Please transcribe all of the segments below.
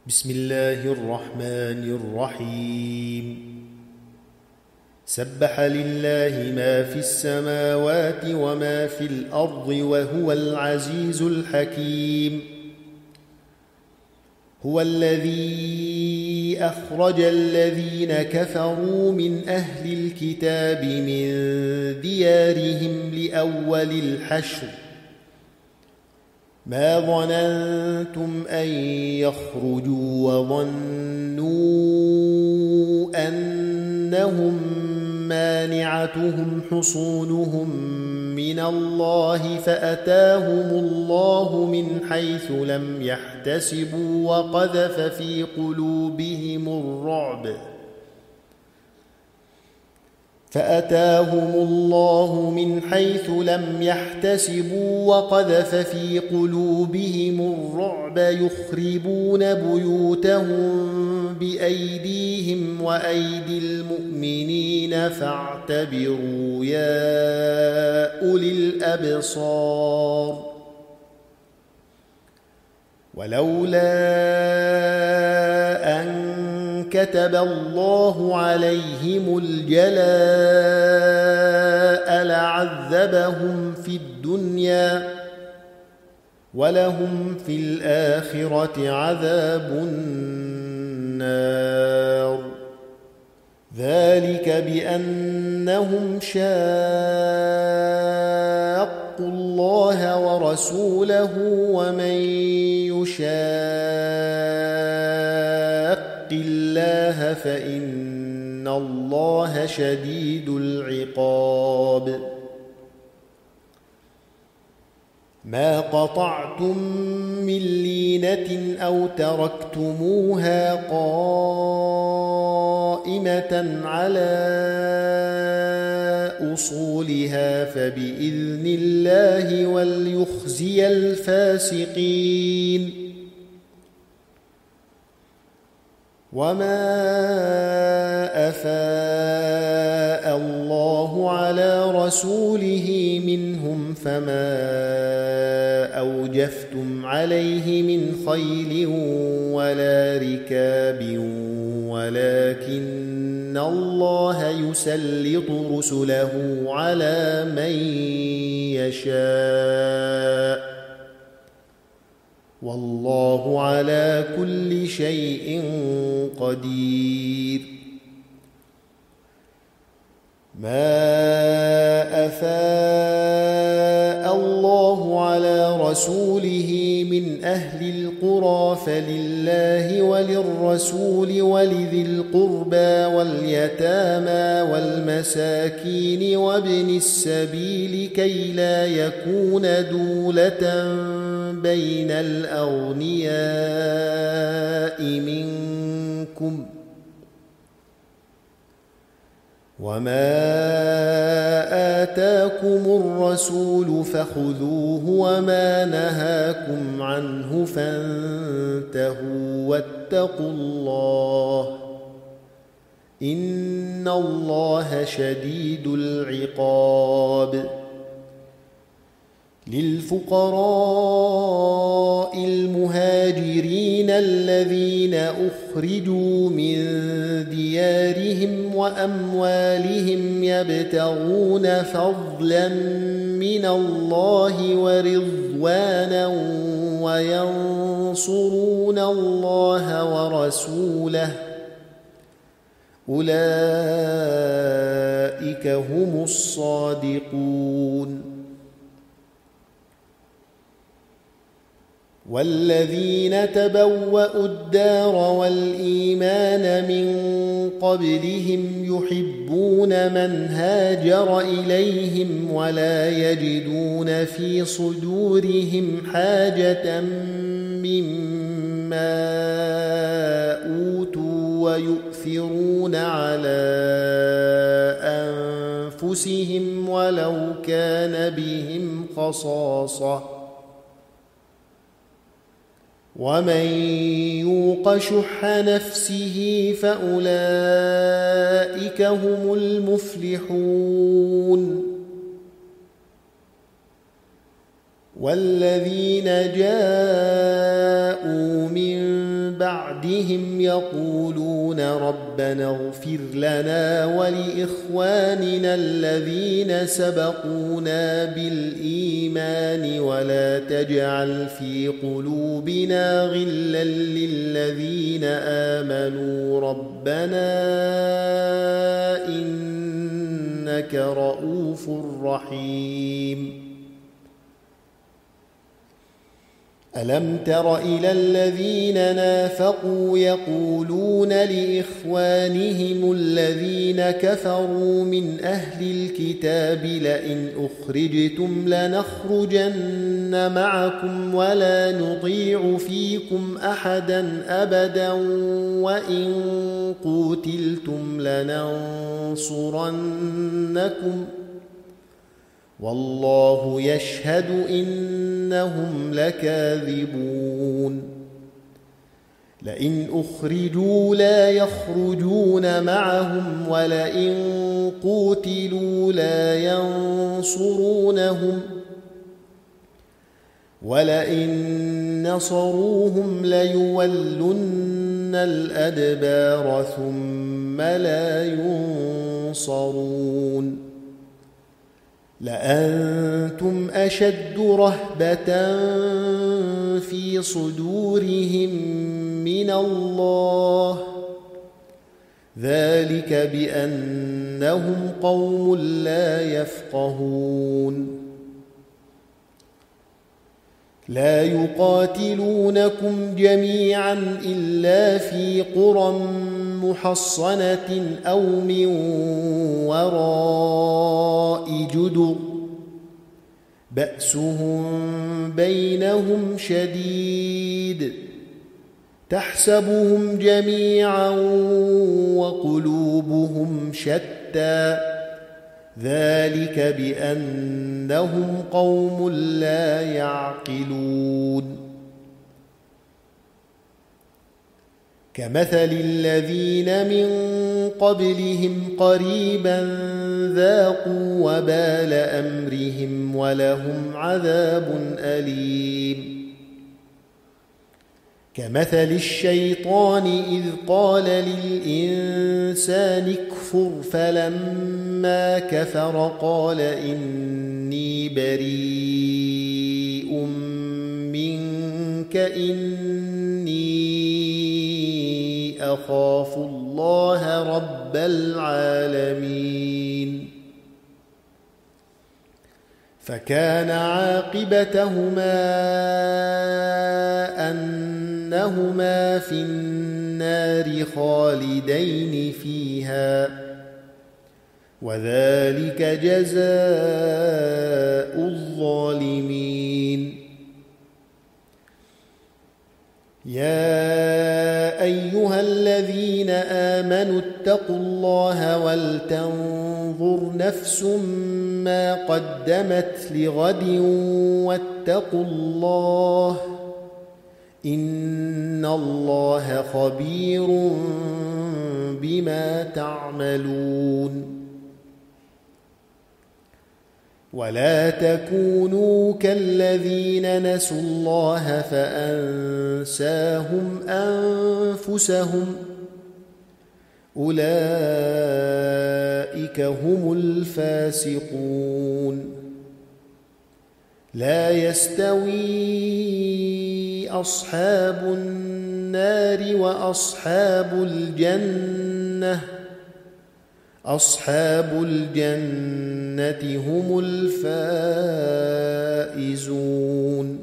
بسم الله الرحمن الرحيم سبح لله ما في السماوات وما في الأرض وهو العزيز الحكيم هو الذي أخرج الذين كفروا من أهل الكتاب من ديارهم لأول الحشر ما ظننتم أن يخرجوا وظنوا أنهم مانعتهم حصونهم من الله فأتاهم الله من حيث لم يحتسبوا وقذف في قلوبهم الرعب يخربون بيوتهم بأيديهم وأيدي المؤمنين فاعتبروا يا أولي الأبصار ولولا أن كتب الله عليهم الجلاء لعذبهم في الدنيا ولهم في الآخرة عذاب النار ذلك بأنهم شاقوا الله ورسوله ومن يشاق الله فإن الله شديد العقاب ما قطعتم من لينة أو تركتموها قائمة على أصولها فبإذن الله وليخزي الفاسقين وما أفاء الله على رسوله منهم فما أوجفتم عليه من خيل ولا ركاب ولكن الله يسلط رسله على من يشاء والله على كل شيء قدير ما أفاء الله على رسوله من أهل القرى فلله وللرسول ولذي القربى واليتامى والمساكين وابن السبيل كي لا يكون دولة بين الأغنياء منكم وما آتاكم الرسول فخذوه وما نهاكم عنه فانتهوا واتقوا الله إن الله شديد العقاب للفقراء المهاجرين الذين أخرجوا من ديارهم وأموالهم يبتغون فضلا من الله ورضوانا وينصرون الله ورسوله أولئك هم الصادقون والذين تبوأوا الدار والإيمان من قبلهم يحبون من هاجر إليهم ولا يجدون في صدورهم حاجة مما أوتوا ويؤثرون على أنفسهم ولو كان بهم خصاصة ومن يوق شح نفسه فأولئك هم المفلحون والذين جاءوا من بعدهم يقولون ربنا اغفر لنا ولإخواننا الذين سبقونا بالإيمان ولا تجعل في قلوبنا غلا للذين آمنوا ربنا إنك رؤوف رحيم. ألم تر إلى الذين نافقوا يقولون لإخوانهم الذين كفروا من أهل الكتاب لئن أخرجتم لنخرجن معكم ولا نطيع فيكم أحدا أبدا وإن قوتلتم لننصرنكم والله يشهد إنهم لكاذبون. لئن أخرجوا لا يخرجون معهم ولئن قوتلوا لا ينصرونهم ولئن نصروهم ليولن الأدبار ثم لا ينصرون. لأنتم أشد رهبة في صدورهم من الله ذلك بأنهم قوم لا يفقهون. لا يقاتلونكم جميعا إلا في قرى محصنة أو من وراء جدر بأسهم بينهم شديد تحسبهم جميعا وقلوبهم شتى ذلك بأنهم قوم لا يعقلون. كمثل الذين من قبلهم قريبا ذاقوا وبال أمرهم ولهم عذاب أليم. كمثل الشيطان إذ قال للإنسان اكفر فلما كفر قال إني بريء منك إني أخاف الله رب العالمين. فكان عاقبتهما أنهما في النار خالدين فيها وذلك جزاء الظالمين. يا أيها الذين آمنوا اتقوا الله ولتنظر نفس ما قدمت لغد واتقوا الله إن الله خبير بما تعملون. ولا تكونوا كالذين نسوا الله فأنساهم أنفسهم أولئك هم الفاسقون. لا يستوي أصحاب النار وأصحاب الجنة أصحاب الجنة هم الفائزون.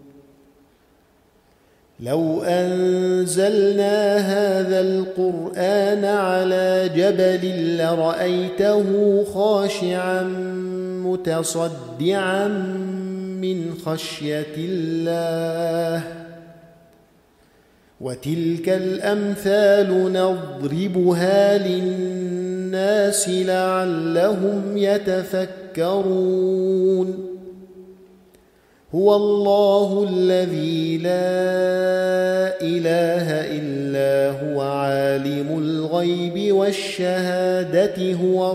لو أنزلنا هذا القرآن على جبل لرأيته خاشعا متصدعا من خشية الله وتلك الأمثال نضربها للناس لعلهم يتفكرون. هو الله الذي لا إله إلا هو عالم الغيب والشهادة هو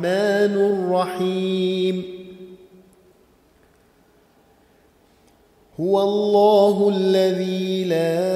الرحمن الرحيم. هو الله الذي لا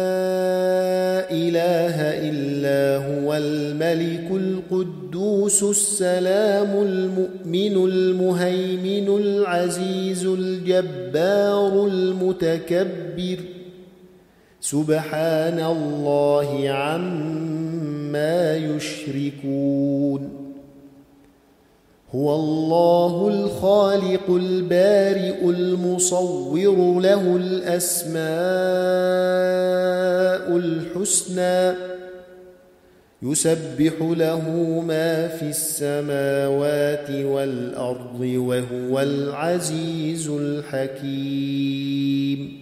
إله إلا هو الملك القدوس السلام المؤمن المهيمن العزيز الجبار المتكبر سبحان الله عما يشركون هو الله الخالق البارئ المصور له الأسماء الحسنى يسبح له ما في السماوات والأرض وهو العزيز الحكيم